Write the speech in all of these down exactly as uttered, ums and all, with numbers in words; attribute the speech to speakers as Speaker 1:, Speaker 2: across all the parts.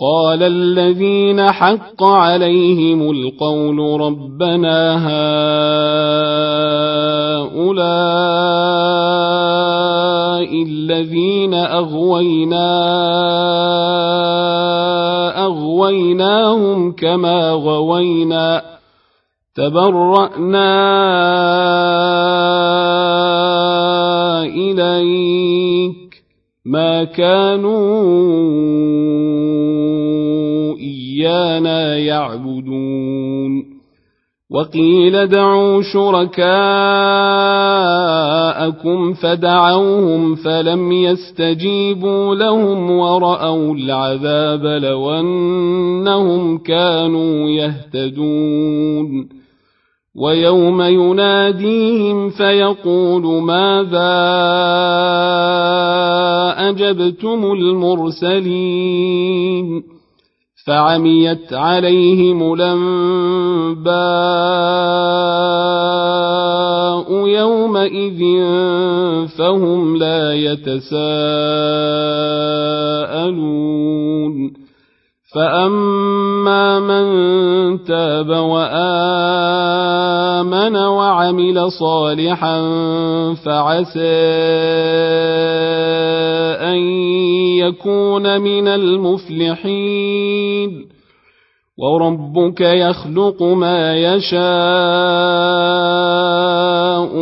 Speaker 1: قال الذين حق عليهم القول ربنا هؤلاء الذين أغوينا أغويناهم كما غوينا تبرأنا إليك ما كانوا إيانا يعبدون وقيل ادعوا شركاءكم فدعوهم فلم يستجيبوا لهم ورأوا العذاب لو أنهم كانوا يهتدون ويوم يناديهم فيقول ماذا أجبتم المرسلين فعميت عليهم الأنباء يومئذ فهم لا يتساءلون فأما من تاب وآمن وعمل صالحا فعسى أن يكون من المفلحين وربك يخلق ما يشاء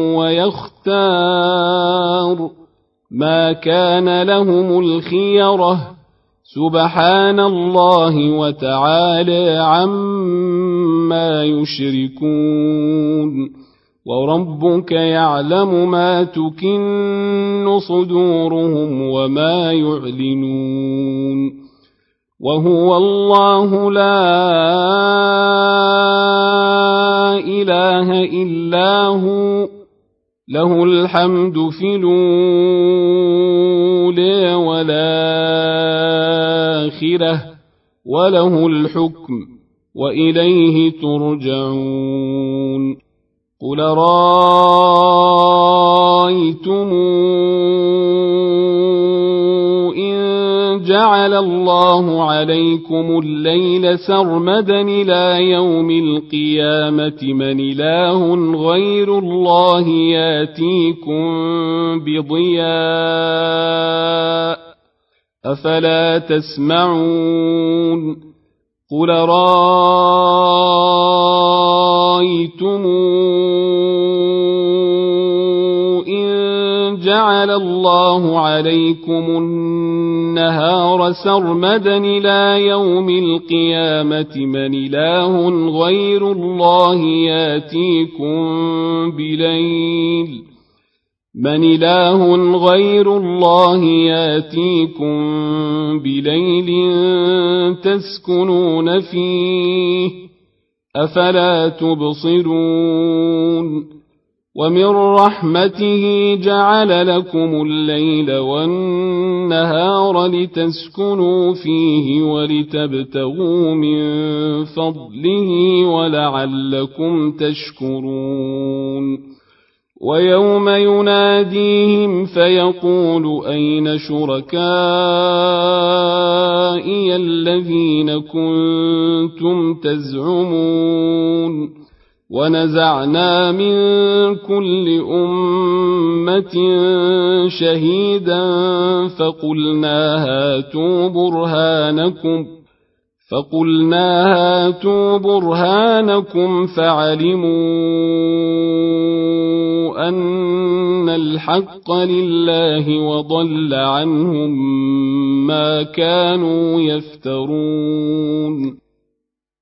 Speaker 1: ويختار ما كان لهم الخيرة سبحان الله وتعالى عما يشركون وربك يعلم ما تكن صدورهم وما يعلنون وهو الله لا إله إلا هو له الحمد في الأولى والآخرة وله الحكم وإليه ترجعون قل رأيتم إن جعل الله عليكم الليل سرمدا إلى يوم القيامة من إله غير الله ياتيكم بضياء أفلا تسمعون قل رأيتم إن جعل الله عليكم النهار سرمدا إلى يوم القيامة من إله غير الله ياتيكم بليل من إله غير الله ياتيكم بليل تسكنون فيه أفلا تبصرون ومن رحمته جعل لكم الليل والنهار لتسكنوا فيه ولتبتغوا من فضله ولعلكم تشكرون ويوم يناديهم فيقول أين شركائي الذين كنتم تزعمون ونزعنا من كل أمة شهيدا فقلنا هاتوا برهانكم فقلنا هاتوا برهانكم فعلموا أن الحق لله وضل عنهم ما كانوا يفترون